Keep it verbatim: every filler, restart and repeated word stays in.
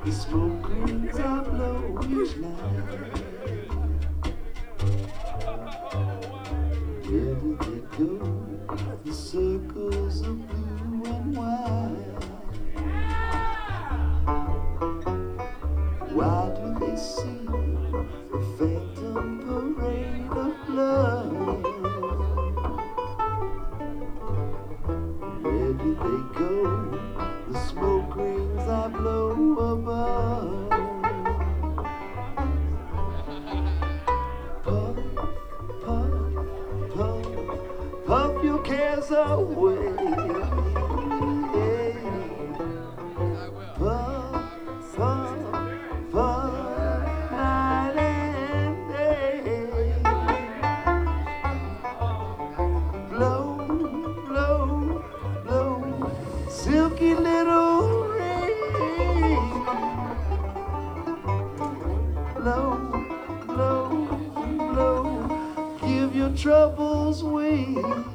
The smoke rings I blow each night. Where do they go? The circles of blue and white. Why do they see the phantom parade of blood? Where do they go? The smoke rings I blow above. Puff, puff, puff, puff your cares away. Puff, puff, puff, night and day. Blow, blow, blow, silky little rain. Blow, blow, blow, give your troubles wings.